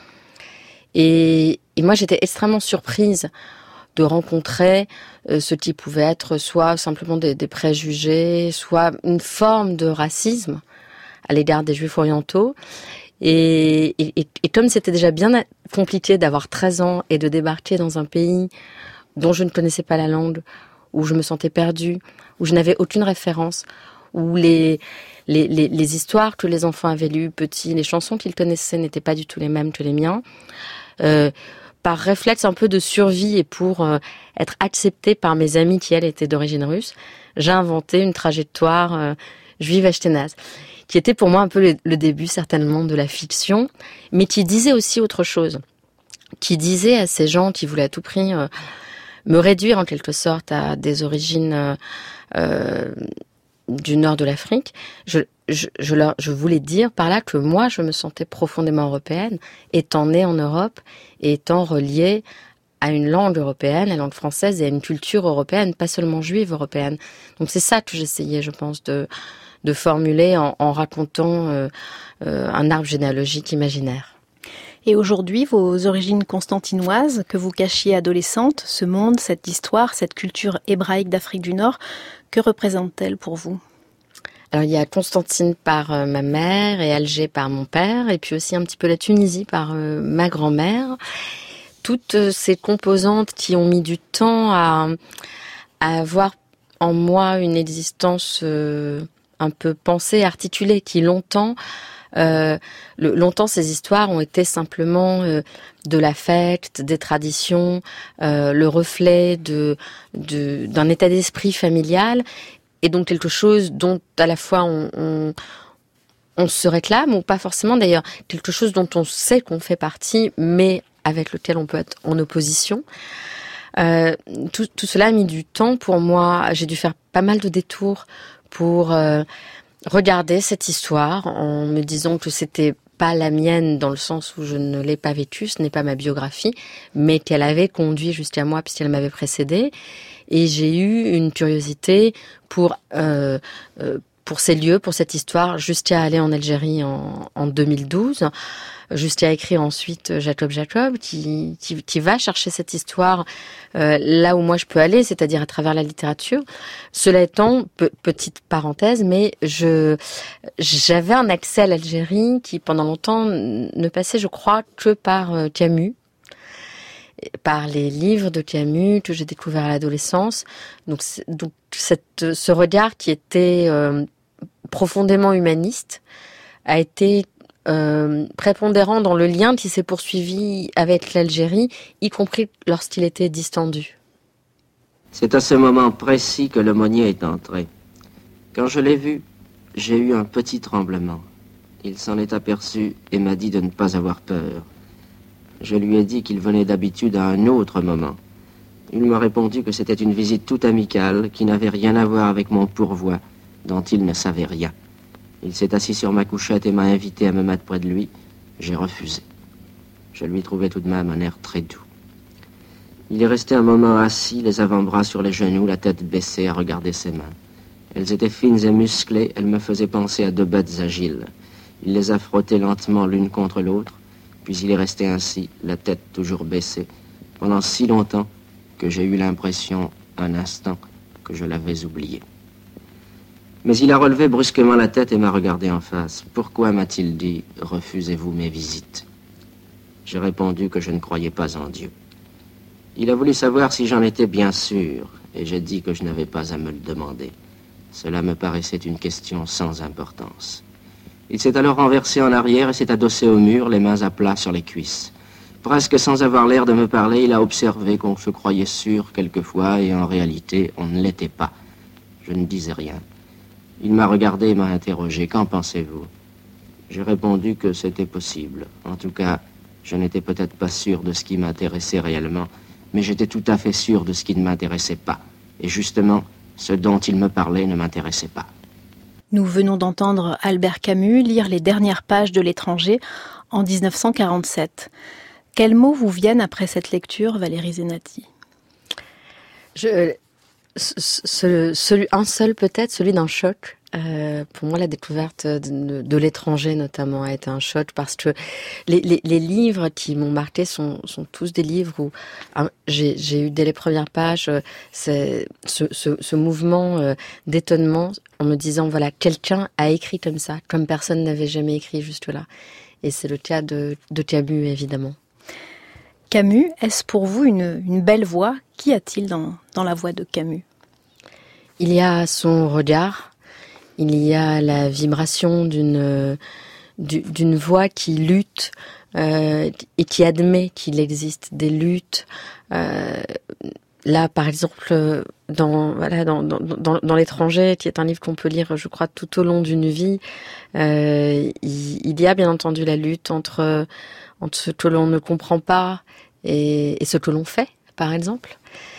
Et moi, j'étais extrêmement surprise de rencontrer ce qui pouvait être soit simplement des préjugés, soit une forme de racisme à l'égard des Juifs orientaux. Et comme c'était déjà bien compliqué d'avoir 13 ans et de débarquer dans un pays dont je ne connaissais pas la langue, où je me sentais perdue, où je n'avais aucune référence, où les histoires que les enfants avaient lues petits, les chansons qu'ils connaissaient n'étaient pas du tout les mêmes que les miens, par réflexe un peu de survie et pour être acceptée par mes amis qui, elles, étaient d'origine russe, j'ai inventé une trajectoire juive ashkénaze, qui était pour moi un peu le début certainement de la fiction, mais qui disait aussi autre chose, qui disait à ces gens qui voulaient à tout prix me réduire en quelque sorte à des origines du nord de l'Afrique, je voulais dire par là que moi, je me sentais profondément européenne, étant née en Europe et étant reliée à une langue européenne, la langue française, et à une culture européenne, pas seulement juive européenne. Donc c'est ça que j'essayais, je pense, de formuler en racontant un arbre généalogique imaginaire. Et aujourd'hui, vos origines constantinoises que vous cachiez adolescente, ce monde, cette histoire, cette culture hébraïque d'Afrique du Nord, que représentent-elles pour vous ? Alors il y a Constantine par ma mère et Alger par mon père, et puis aussi un petit peu la Tunisie par ma grand-mère. Toutes ces composantes qui ont mis du temps à avoir en moi une existence un peu pensée, articulée, qui longtemps ces histoires ont été simplement de l'affect, des traditions, le reflet d'un état d'esprit familial, et donc quelque chose dont à la fois on se réclame, ou pas forcément d'ailleurs, quelque chose dont on sait qu'on fait partie, mais avec lequel on peut être en opposition. Tout cela a mis du temps pour moi. J'ai dû faire pas mal de détours pour regarder cette histoire en me disant que c'était pas la mienne dans le sens où je ne l'ai pas vécue, ce n'est pas ma biographie, mais qu'elle avait conduit jusqu'à moi puisqu'elle m'avait précédée. Et j'ai eu une curiosité pour ces lieux, pour cette histoire, jusqu'à aller en Algérie en 2012, jusqu'à écrire ensuite Jacob, qui va chercher cette histoire là où moi je peux aller, c'est-à-dire à travers la littérature. Cela étant, petite parenthèse, mais j'avais un accès à l'Algérie qui pendant longtemps ne passait, je crois, que par Camus, par les livres de Camus que j'ai découverts à l'adolescence. Donc ce regard qui était profondément humaniste a été prépondérant dans le lien qui s'est poursuivi avec l'Algérie, y compris lorsqu'il était distendu. C'est à ce moment précis que l'aumônier est entré. Quand je l'ai vu, j'ai eu un petit tremblement. Il s'en est aperçu et m'a dit de ne pas avoir peur. Je lui ai dit qu'il venait d'habitude à un autre moment. Il m'a répondu que c'était une visite toute amicale, qui n'avait rien à voir avec mon pourvoi, dont il ne savait rien. Il s'est assis sur ma couchette et m'a invité à me mettre près de lui. J'ai refusé. Je lui trouvais tout de même un air très doux. Il est resté un moment assis, les avant-bras sur les genoux, la tête baissée à regarder ses mains. Elles étaient fines et musclées, elles me faisaient penser à deux bêtes agiles. Il les a frottées lentement l'une contre l'autre, puis il est resté ainsi, la tête toujours baissée, pendant si longtemps que j'ai eu l'impression, un instant, que je l'avais oublié. Mais il a relevé brusquement la tête et m'a regardé en face. « Pourquoi, m'a-t-il dit, refusez-vous mes visites ?» J'ai répondu que je ne croyais pas en Dieu. Il a voulu savoir si j'en étais bien sûr, et j'ai dit que je n'avais pas à me le demander. Cela me paraissait une question sans importance. Il s'est alors renversé en arrière et s'est adossé au mur, les mains à plat sur les cuisses. Presque sans avoir l'air de me parler, il a observé qu'on se croyait sûr quelquefois, et en réalité, on ne l'était pas. Je ne disais rien. Il m'a regardé et m'a interrogé. Qu'en pensez-vous? J'ai répondu que c'était possible. En tout cas, je n'étais peut-être pas sûr de ce qui m'intéressait réellement, mais j'étais tout à fait sûr de ce qui ne m'intéressait pas. Et justement, ce dont il me parlait ne m'intéressait pas. Nous venons d'entendre Albert Camus lire les dernières pages de L'Étranger en 1947. Quels mots vous viennent après cette lecture, Valérie Zenati? Un seul peut-être, celui d'un choc. Pour moi, la découverte de L'Étranger notamment a été un choc parce que les livres qui m'ont marqué sont tous des livres où j'ai eu dès les premières pages ce mouvement d'étonnement en me disant voilà, quelqu'un a écrit comme ça, comme personne n'avait jamais écrit jusque-là. Et c'est le cas de Camus, évidemment. Camus, est-ce pour vous une belle voix? Qu'y a-t-il dans la voix de Camus? Il y a son regard, il y a la vibration d'une voix qui lutte et qui admet qu'il existe des luttes. Là, par exemple, dans L'Étranger, qui est un livre qu'on peut lire, je crois, tout au long d'une vie, il y a bien entendu la lutte entre ce que l'on ne comprend pas et ce que l'on fait, par exemple.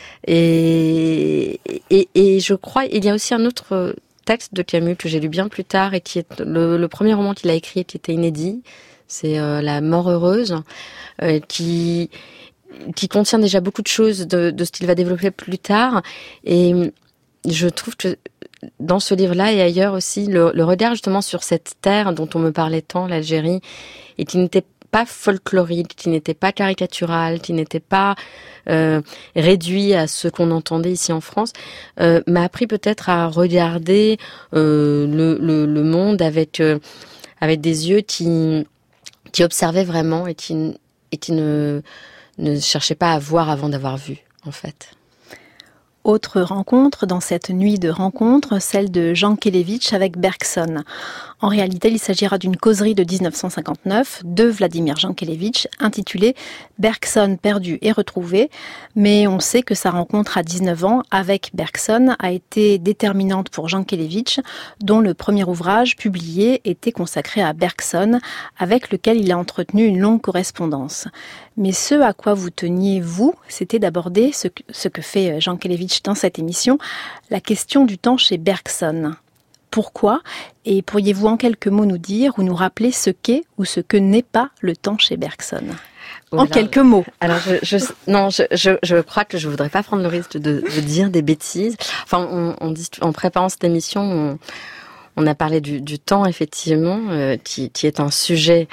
Et je crois, il y a aussi un autre texte de Camus que j'ai lu bien plus tard et qui est le premier roman qu'il a écrit et qui était inédit. C'est La mort heureuse, qui contient déjà beaucoup de choses de ce qu'il va développer plus tard. Et je trouve que dans ce livre-là et ailleurs aussi, le regard justement sur cette terre dont on me parlait tant, l'Algérie, et qui n'était pas folklorique, qui n'était pas caricatural, qui n'était pas réduit à ce qu'on entendait ici en France, m'a appris peut-être à regarder le monde avec des yeux qui observaient vraiment et qui ne cherchaient pas à voir avant d'avoir vu, en fait. Autre rencontre dans cette nuit de rencontres, celle de Jankélévitch avec Bergson. En réalité, il s'agira d'une causerie de 1959 de Vladimir Jankélévitch intitulée « Bergson perdu et retrouvé ». Mais on sait que sa rencontre à 19 ans avec Bergson a été déterminante pour Jankélévitch, dont le premier ouvrage publié était consacré à Bergson, avec lequel il a entretenu une longue correspondance. Mais ce à quoi vous teniez, vous, c'était d'aborder ce que fait Jankélévitch dans cette émission, la question du temps chez Bergson. Pourquoi? Et pourriez-vous en quelques mots nous dire ou nous rappeler ce qu'est ou ce que n'est pas le temps chez Bergson? En quelques mots. Alors, je crois que je voudrais pas prendre le risque de dire des bêtises. Enfin, en préparant cette émission, on a parlé du temps, effectivement, qui est un sujet...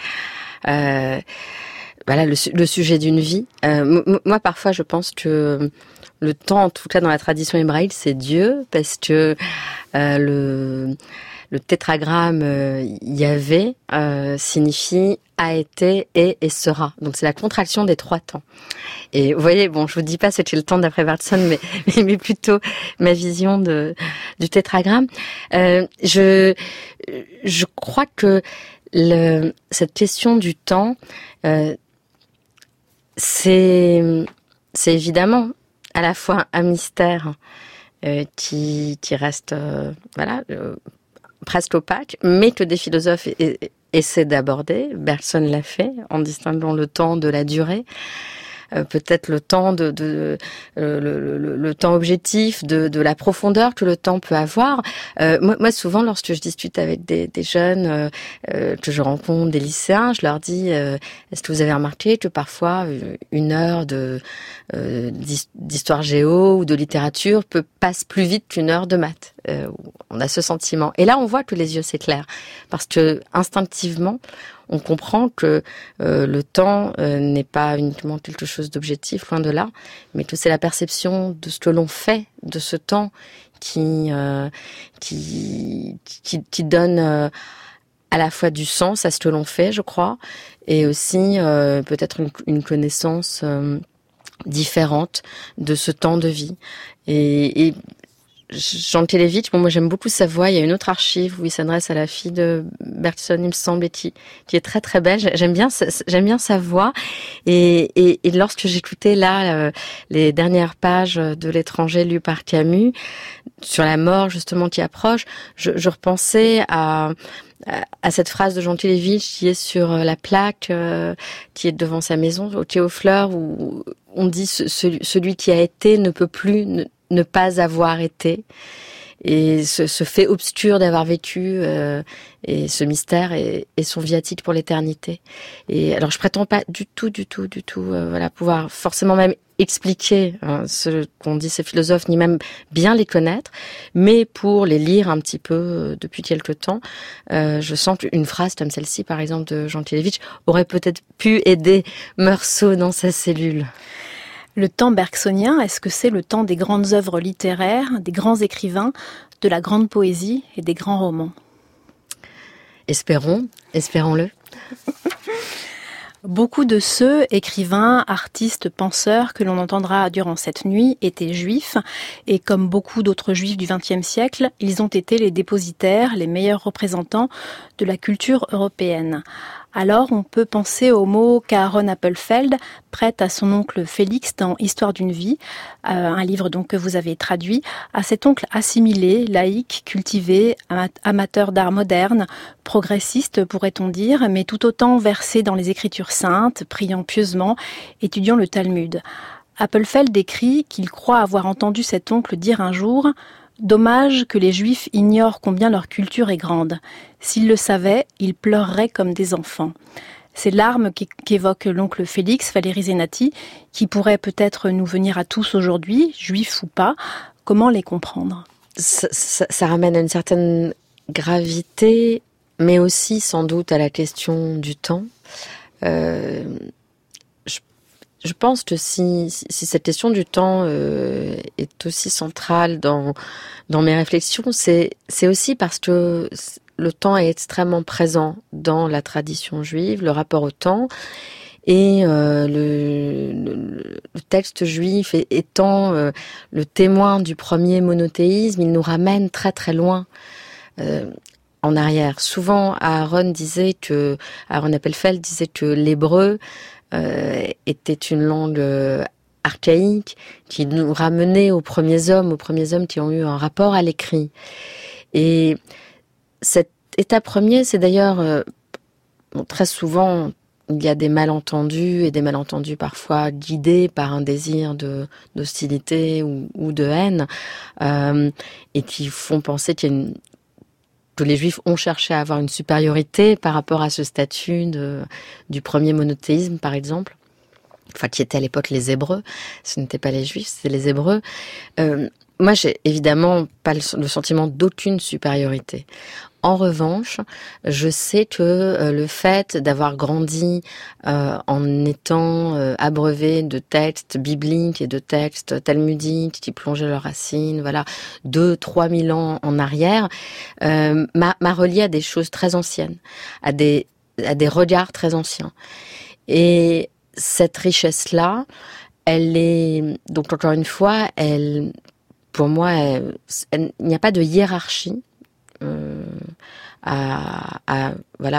Voilà, le sujet d'une vie. Moi, parfois, je pense que le temps, en tout cas dans la tradition hébraïque, c'est Dieu, parce que le tétragramme Yahvé signifie a été, est et sera. Donc c'est la contraction des trois temps. Et vous voyez, bon, je vous dis pas ce qu'est le temps d'après Bergson, mais plutôt ma vision du tétragramme. Je crois que cette question du temps, c'est évidemment à la fois un mystère qui reste presque opaque, mais que des philosophes essaient d'aborder. Bergson l'a fait en distinguant le temps de la durée. Peut-être le temps le temps objectif de la profondeur que le temps peut avoir. Moi souvent lorsque je discute avec des jeunes que je rencontre, des lycéens, je leur dis est-ce que vous avez remarqué que parfois une heure d'histoire géo ou de littérature passe plus vite qu'une heure de maths. On a ce sentiment. Et là on voit que les yeux s'éclairent parce que instinctivement on comprend que le temps n'est pas uniquement quelque chose d'objectif, loin de là, mais que c'est la perception de ce que l'on fait de ce temps qui donne à la fois du sens à ce que l'on fait, je crois, et aussi peut-être une connaissance différente de ce temps de vie. Et Gentilevitch, moi j'aime beaucoup sa voix. Il y a une autre archive où il s'adresse à la fille de Bergson, il me semble, qui est très très belle. J'aime bien sa voix. Et lorsque j'écoutais là les dernières pages de L'étranger lu par Camus sur la mort justement qui approche, je repensais à cette phrase de Gentilevitch qui est sur la plaque qui est devant sa maison au Quai aux Fleurs, où on dit celui qui a été ne peut plus ne pas avoir été. Et ce fait obscur d'avoir vécu et ce mystère est son viatique pour l'éternité. Et alors je prétends pas du tout pouvoir forcément même expliquer ce qu'ont dit ces philosophes, ni même bien les connaître, mais pour les lire un petit peu depuis quelque temps, je sens qu'une phrase comme celle-ci, par exemple, de Gentilevitch, aurait peut-être pu aider Meursault dans sa cellule. Le temps bergsonien, est-ce que c'est le temps des grandes œuvres littéraires, des grands écrivains, de la grande poésie et des grands romans? Espérons-le. Beaucoup de ceux, écrivains, artistes, penseurs, que l'on entendra durant cette nuit, étaient juifs, et comme beaucoup d'autres juifs du XXe siècle, ils ont été les dépositaires, les meilleurs représentants de la culture européenne. Alors, on peut penser au mot qu'Aaron Appelfeld prête à son oncle Félix dans Histoire d'une vie, un livre donc que vous avez traduit, à cet oncle assimilé, laïque, cultivé, amateur d'art moderne, progressiste pourrait-on dire, mais tout autant versé dans les Écritures saintes, priant pieusement, étudiant le Talmud. Appelfeld écrit qu'il croit avoir entendu cet oncle dire un jour « Dommage que les Juifs ignorent combien leur culture est grande. S'ils le savaient, ils pleureraient comme des enfants. » Ces larmes qu'évoque l'oncle Félix, Valérie Zenati, qui pourraient peut-être nous venir à tous aujourd'hui, juifs ou pas, comment les comprendre ? Ça ramène à une certaine gravité, mais aussi sans doute à la question du temps. Je pense que si cette question du temps est aussi centrale dans mes réflexions, c'est aussi parce que le temps est extrêmement présent dans la tradition juive, le rapport au temps, et le texte juif étant le témoin du premier monothéisme, il nous ramène très très loin en arrière. Souvent, Aaron Appelfeld disait que l'hébreu était une langue archaïque qui nous ramenait aux premiers hommes qui ont eu un rapport à l'écrit. Et cet état premier, c'est d'ailleurs très souvent il y a des malentendus et des malentendus parfois guidés par un désir d'hostilité ou de haine et qui font penser que les Juifs ont cherché à avoir une supériorité par rapport à ce statut du premier monothéisme, par exemple, enfin qui était à l'époque les Hébreux. Ce n'étaient pas les Juifs, c'était les Hébreux. Moi, j'ai évidemment pas le sentiment d'aucune supériorité. En revanche, je sais que le fait d'avoir grandi en étant abreuvé de textes bibliques et de textes talmudiques qui plongeaient leurs racines, 2-3 000 ans en arrière, m'a relié à des choses très anciennes, à des regards très anciens. Et cette richesse-là, elle est donc encore une fois, pour moi, il n'y a pas de hiérarchie à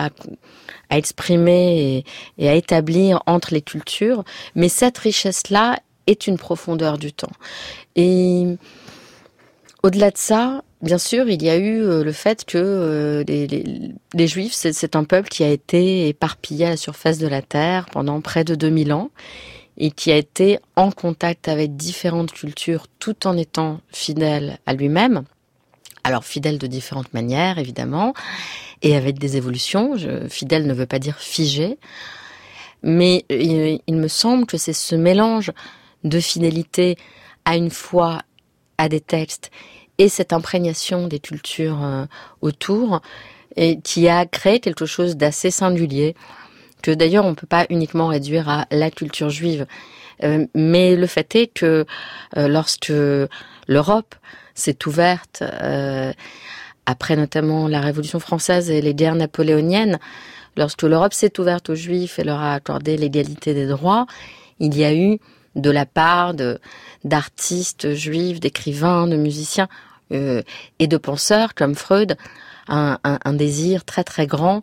exprimer et à établir entre les cultures, mais cette richesse-là est une profondeur du temps. Et au-delà de ça, bien sûr, il y a eu le fait que les Juifs, c'est un peuple qui a été éparpillé à la surface de la Terre pendant près de 2000 ans et qui a été en contact avec différentes cultures tout en étant fidèle à lui-même. Alors, fidèle de différentes manières, évidemment, et avec des évolutions. Fidèle ne veut pas dire figé. Mais il me semble que c'est ce mélange de fidélité à une foi, à des textes, et cette imprégnation des cultures autour, et qui a créé quelque chose d'assez singulier, que d'ailleurs on ne peut pas uniquement réduire à la culture juive. Mais le fait est que lorsque l'Europe s'est ouverte, après notamment la Révolution française et les guerres napoléoniennes, lorsque l'Europe s'est ouverte aux Juifs et leur a accordé l'égalité des droits, il y a eu de la part d'artistes juifs, d'écrivains, de musiciens, et de penseurs comme Freud, un désir très très grand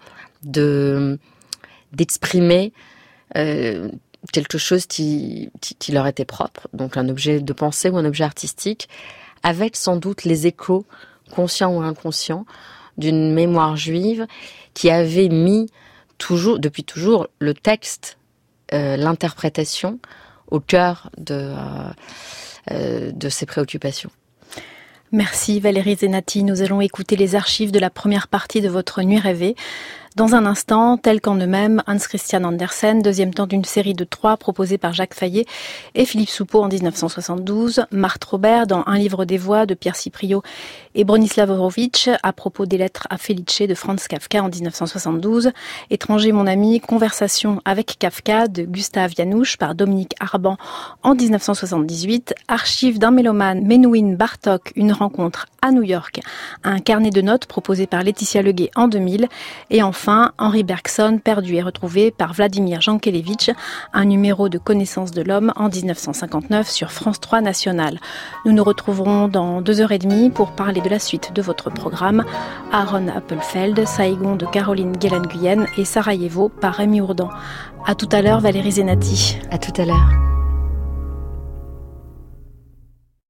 d'exprimer quelque chose qui leur était propre, donc un objet de pensée ou un objet artistique, avec sans doute les échos, conscients ou inconscients, d'une mémoire juive qui avait mis depuis toujours, le texte, l'interprétation au cœur de ses préoccupations. Merci Valérie Zenati. Nous allons écouter les archives de la première partie de votre Nuit rêvée. Dans un instant, tel qu'en eux-mêmes, Hans Christian Andersen, deuxième temps d'une série de 3 proposée par Jacques Fayet et Philippe Soupeau en 1972, Marthe Robert dans Un livre des voix de Pierre Cipriot et Bronislaw Horowitz à propos des lettres à Felice de Franz Kafka en 1972, Étranger mon ami, conversation avec Kafka de Gustave Janouch par Dominique Arban en 1978, Archives d'un mélomane, Menuhin Bartók, une rencontre à New York, un carnet de notes proposé par Laetitia Leguet en 2000 et enfin Henri Bergson, perdu et retrouvé par Vladimir Jankélévitch, un numéro de Connaissance de l'homme en 1959 sur France 3 National. Nous nous retrouverons dans 2h30 pour parler de la suite de votre programme. Aaron Appelfeld, Saigon de Caroline Guélan-Guyenne et Sarajevo par Rémi Ourdan. À tout à l'heure Valérie Zenati. À tout à l'heure.